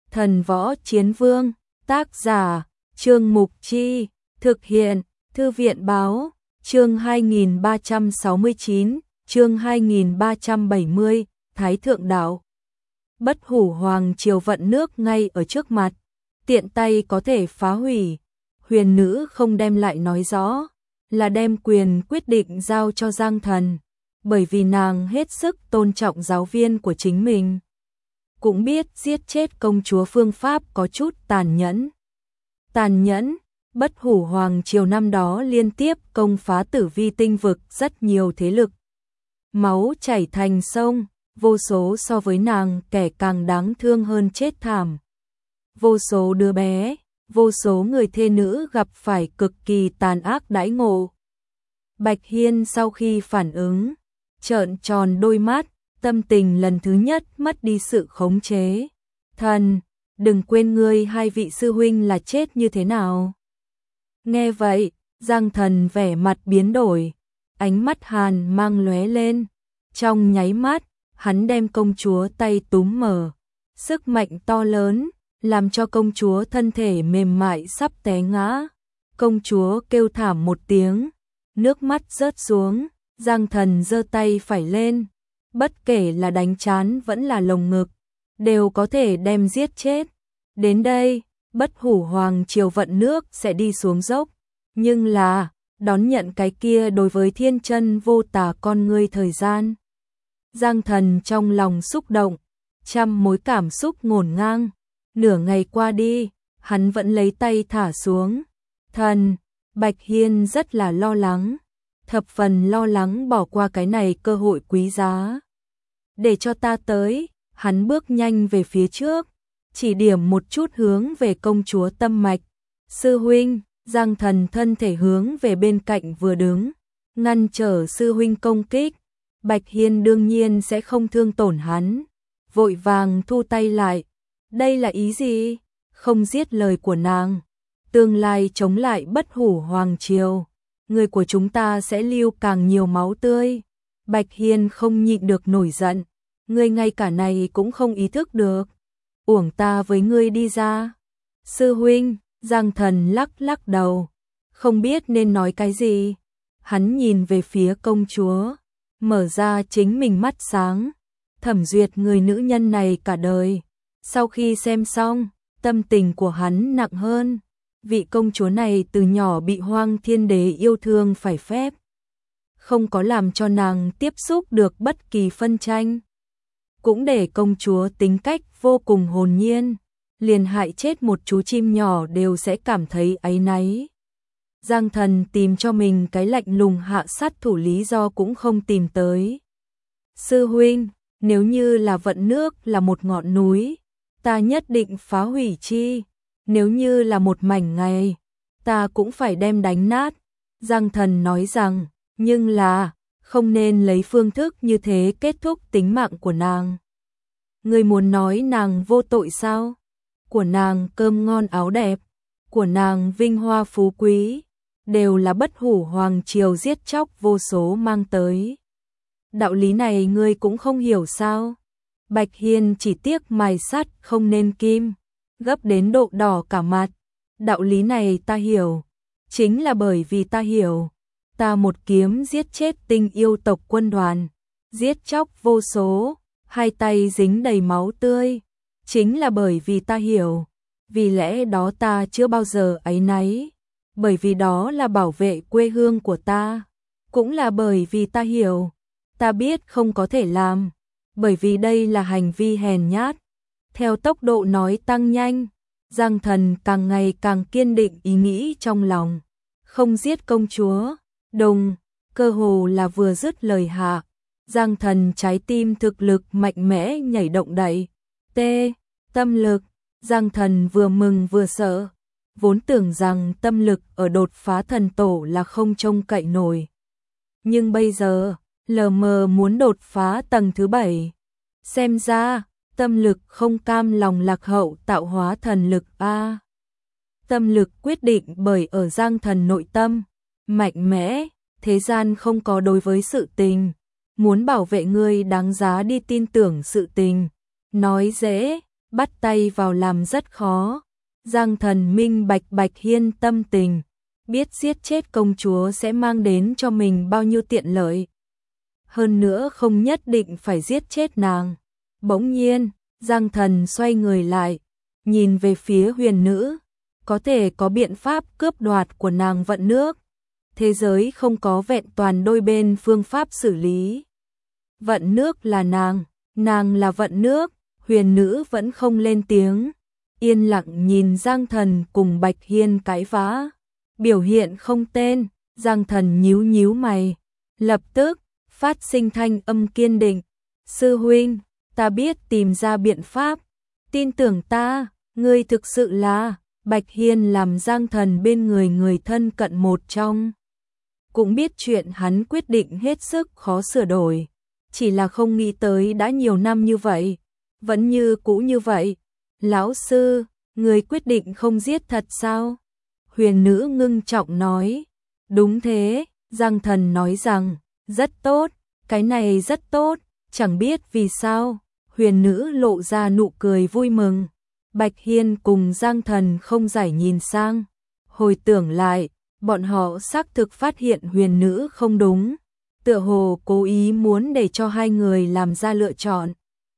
Thần Võ Chiến Vương, tác giả, Trương Mục Chi, thực hiện, Thư viện Báo, chương 2369, chương 2370, Thái Thượng Đạo. Bất Hủ Hoàng Triều vận nước ngay ở trước mặt, tiện tay có thể phá hủy. Huyền nữ không đem lại nói rõ, là đem quyền quyết định giao cho Giang Thần, bởi vì nàng hết sức tôn trọng giáo viên của chính mình. Cũng biết giết chết công chúa phương pháp có chút tàn nhẫn. Tàn nhẫn, Bất Hủ Hoàng Triều năm đó liên tiếp công phá Tử Vi tinh vực rất nhiều thế lực. Máu chảy thành sông, vô số so với nàng kẻ càng đáng thương hơn chết thảm. Vô số đứa bé, vô số người thê nữ gặp phải cực kỳ tàn ác đãi ngộ. Bạch Hiên sau khi phản ứng, trợn tròn đôi mắt, tâm tình lần thứ nhất mất đi sự khống chế. Thần, đừng quên ngươi hai vị sư huynh là chết như thế nào. Nghe vậy, Giang Thần vẻ mặt biến đổi, ánh mắt hàn mang lóe lên. Trong nháy mắt, hắn đem công chúa tay túm mở. Sức mạnh to lớn, làm cho công chúa thân thể mềm mại sắp té ngã. Công chúa kêu thảm một tiếng, nước mắt rớt xuống. Giang Thần giơ tay phải lên, bất kể là đánh trán vẫn là lồng ngực, đều có thể đem giết chết. Đến đây, Bất Hủ Hoàng Triều vận nước sẽ đi xuống dốc, nhưng là đón nhận cái kia đối với thiên chân vô tà con ngươi thời gian. Giang Thần trong lòng xúc động, trăm mối cảm xúc ngổn ngang. Nửa ngày qua đi, hắn vẫn lấy tay thả xuống. Thần, Bạch Hiên rất là lo lắng, thập phần lo lắng bỏ qua cái này cơ hội quý giá. Để cho ta tới, hắn bước nhanh về phía trước, chỉ điểm một chút hướng về công chúa tâm mạch. Sư huynh, Giang Thần thân thể hướng về bên cạnh vừa đứng, ngăn trở sư huynh công kích. Bạch Hiên đương nhiên sẽ không thương tổn hắn, vội vàng thu tay lại. Đây là ý gì? Không giết lời của nàng, tương lai chống lại Bất Hủ Hoàng Triều, người của chúng ta sẽ lưu càng nhiều máu tươi. Bạch Hiên không nhịn được nổi giận, ngươi ngay cả này cũng không ý thức được, uổng ta với ngươi đi ra. Sư huynh, Giang Thần lắc lắc đầu, không biết nên nói cái gì. Hắn nhìn về phía công chúa, mở ra chính mình mắt sáng, thẩm duyệt người nữ nhân này cả đời. Sau khi xem xong, tâm tình của hắn nặng hơn. Vị công chúa này từ nhỏ bị Hoang Thiên Đế yêu thương phải phép, không có làm cho nàng tiếp xúc được bất kỳ phân tranh. Cũng để công chúa tính cách vô cùng hồn nhiên, liền hại chết một chú chim nhỏ đều sẽ cảm thấy áy náy. Giang Thần tìm cho mình cái lạnh lùng hạ sát thủ lý do cũng không tìm tới. Sư huynh, nếu như là vận nước là một ngọn núi, ta nhất định phá hủy chi. Nếu như là một mảnh ngày, ta cũng phải đem đánh nát. Giang Thần nói rằng, nhưng là, không nên lấy phương thức như thế kết thúc tính mạng của nàng. Người muốn nói nàng vô tội sao? Của nàng cơm ngon áo đẹp, của nàng vinh hoa phú quý, đều là Bất Hủ Hoàng Triều giết chóc vô số mang tới. Đạo lý này ngươi cũng không hiểu sao? Bạch Hiên chỉ tiếc mài sắt không nên kim, gấp đến độ đỏ cả mặt. Đạo lý này ta hiểu, chính là bởi vì ta hiểu, ta một kiếm giết chết tinh yêu tộc quân đoàn, giết chóc vô số, hai tay dính đầy máu tươi, chính là bởi vì ta hiểu, vì lẽ đó ta chưa bao giờ áy náy, bởi vì đó là bảo vệ quê hương của ta, cũng là bởi vì ta hiểu, ta biết không có thể làm, bởi vì đây là hành vi hèn nhát. Theo tốc độ nói tăng nhanh, Giang Thần càng ngày càng kiên định ý nghĩ trong lòng, không giết công chúa. Đồng, cơ hồ là vừa dứt lời hạ, Giang Thần trái tim thực lực mạnh mẽ nhảy động đậy. Tâm lực, Giang Thần vừa mừng vừa sợ, vốn tưởng rằng tâm lực ở đột phá thần tổ là không trông cậy nổi. Nhưng bây giờ, lờ mờ muốn đột phá tầng thứ 7. Xem ra, tâm lực không cam lòng lạc hậu tạo hóa thần lực a. Tâm lực quyết định bởi ở Giang Thần nội tâm, mạnh mẽ, thế gian không có đối với sự tình, muốn bảo vệ ngươi đáng giá đi tin tưởng sự tình. Nói dễ, bắt tay vào làm rất khó. Giang Thần minh bạch Bạch Hiên tâm tình, biết giết chết công chúa sẽ mang đến cho mình bao nhiêu tiện lợi. Hơn nữa không nhất định phải giết chết nàng. Bỗng nhiên, Giang Thần xoay người lại, nhìn về phía Huyền Nữ, có thể có biện pháp cướp đoạt của nàng vận nước. Thế giới không có vẹn toàn đôi bên phương pháp xử lý. Vận nước là nàng là vận nước. Huyền Nữ vẫn không lên tiếng, yên lặng nhìn Giang Thần cùng Bạch Hiên cãi vã. Biểu hiện không tên, Giang Thần nhíu nhíu mày, lập tức phát sinh thanh âm kiên định. Sư huynh, ta biết tìm ra biện pháp, tin tưởng ta, ngươi thực sự là. Bạch Hiên làm Giang Thần bên người thân cận một trong. Cũng biết chuyện hắn quyết định hết sức khó sửa đổi, chỉ là không nghĩ tới đã nhiều năm như vậy, vẫn như cũ như vậy. Lão sư, người quyết định không giết thật sao? Huyền Nữ ngưng trọng nói. Đúng thế, Giang Thần nói rằng, rất tốt, cái này rất tốt, chẳng biết vì sao. Huyền Nữ lộ ra nụ cười vui mừng. Bạch Hiên cùng Giang Thần không giải nhìn sang. Hồi tưởng lại, bọn họ xác thực phát hiện Huyền Nữ không đúng, tựa hồ cố ý muốn để cho hai người làm ra lựa chọn.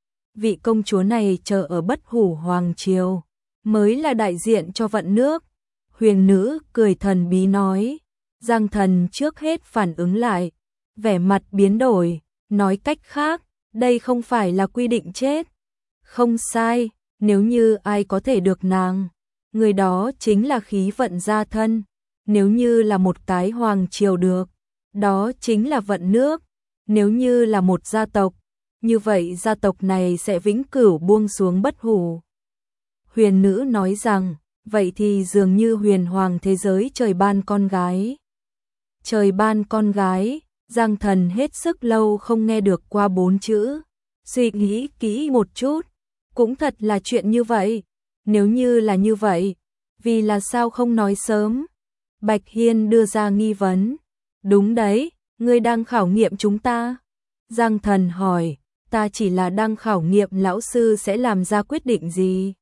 Vị công chúa này chờ ở Bất Hủ Hoàng Triều, mới là đại diện cho vận nước. Huyền Nữ cười thần bí nói. Giang Thần trước hết phản ứng lại, vẻ mặt biến đổi, nói cách khác, đây không phải là quy định chết. Không sai, nếu như ai có thể được nàng, người đó chính là khí vận gia thân. Nếu như là một cái hoàng triều được, đó chính là vận nước. Nếu như là một gia tộc, như vậy gia tộc này sẽ vĩnh cửu buông xuống bất hủ. Huyền Nữ nói rằng, vậy thì dường như huyền hoàng thế giới trời ban con gái. Trời ban con gái, Giang Thần hết sức lâu không nghe được qua 4 chữ. Suy nghĩ kỹ một chút, cũng thật là chuyện như vậy. Nếu như là như vậy, vì là sao không nói sớm? Bạch Hiên đưa ra nghi vấn. Đúng đấy, ngươi đang khảo nghiệm chúng ta. Giang Thần hỏi, ta chỉ là đang khảo nghiệm lão sư sẽ làm ra quyết định gì.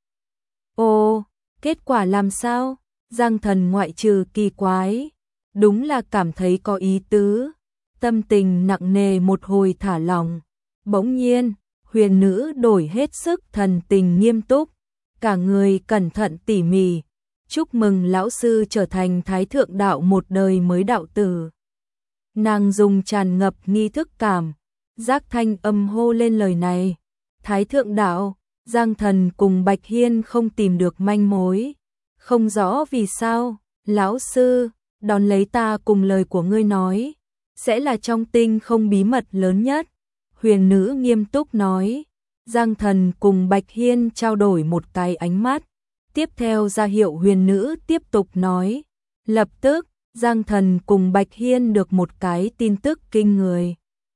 Ồ, kết quả làm sao? Giang Thần ngoại trừ kỳ quái, đúng là cảm thấy có ý tứ. Tâm tình nặng nề một hồi thả lỏng. Bỗng nhiên, Huyền Nữ đổi hết sức thần tình nghiêm túc, cả người cẩn thận tỉ mỉ. Chúc mừng lão sư trở thành Thái Thượng Đạo một đời mới đạo tử. Nàng dùng tràn ngập nghi thức cảm giác thanh âm hô lên lời này. Thái Thượng Đạo, Giang Thần cùng Bạch Hiên không tìm được manh mối, không rõ vì sao. Lão sư, đón lấy ta cùng lời của ngươi nói, sẽ là trong tinh không bí mật lớn nhất. Huyền Nữ nghiêm túc nói. Giang Thần cùng Bạch Hiên trao đổi một cái ánh mắt, tiếp theo ra hiệu Huyền Nữ tiếp tục nói. Lập tức, Giang Thần cùng Bạch Hiên được một cái tin tức kinh người.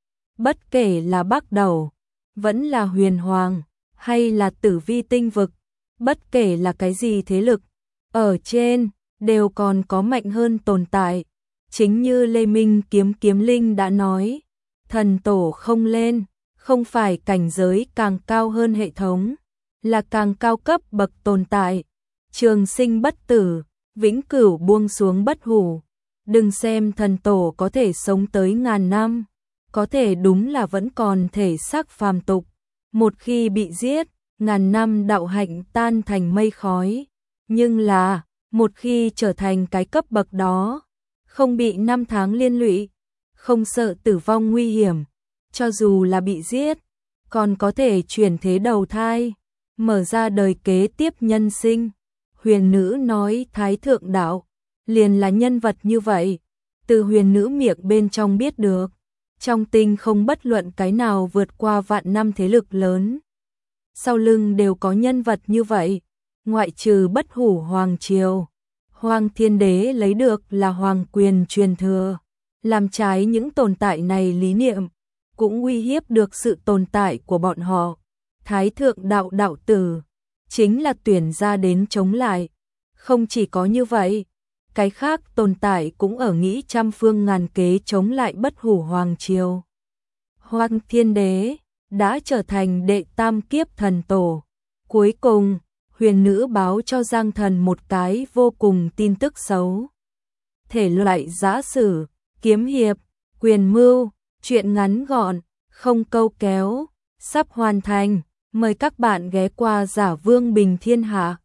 Bất kể là Bắc Đầu, vẫn là Huyền Hoàng, hay là Tử Vi tinh vực, bất kể là cái gì thế lực, ở trên, đều còn có mạnh hơn tồn tại. Chính như Lê Minh Kiếm Linh đã nói, thần tổ không lên, không phải cảnh giới càng cao hơn hệ thống, là càng cao cấp bậc tồn tại. Trường sinh bất tử, vĩnh cửu buông xuống bất hủ. Đừng xem thần tổ có thể sống tới ngàn năm, có thể đúng là vẫn còn thể xác phàm tục. Một khi bị giết, ngàn năm đạo hạnh tan thành mây khói. Nhưng là, một khi trở thành cái cấp bậc đó, không bị năm tháng liên lụy, không sợ tử vong nguy hiểm, cho dù là bị giết, còn có thể chuyển thế đầu thai, mở ra đời kế tiếp nhân sinh. Huyền Nữ nói Thái Thượng Đạo, liền là nhân vật như vậy. Từ Huyền Nữ miệng bên trong biết được, trong tinh không bất luận cái nào vượt qua vạn năm thế lực lớn, sau lưng đều có nhân vật như vậy, ngoại trừ Bất Hủ Hoàng Triều. Hoàng Thiên Đế lấy được là hoàng quyền truyền thừa, làm trái những tồn tại này lý niệm, cũng uy hiếp được sự tồn tại của bọn họ. Thái Thượng Đạo đạo tử, chính là tuyển ra đến chống lại. Không chỉ có như vậy, cái khác tồn tại cũng ở nghĩ trăm phương ngàn kế chống lại Bất Hủ Hoàng Triều. Hoàng Thiên Đế đã trở thành đệ tam kiếp thần tổ, Cuối cùng, huyền nữ báo cho Giang Thần một cái vô cùng tin tức xấu. Thể loại giã sử, kiếm hiệp, quyền mưu, truyện ngắn gọn, không câu kéo, sắp hoàn thành. Mời các bạn ghé qua Giả Vương Bình Thiên Hạ.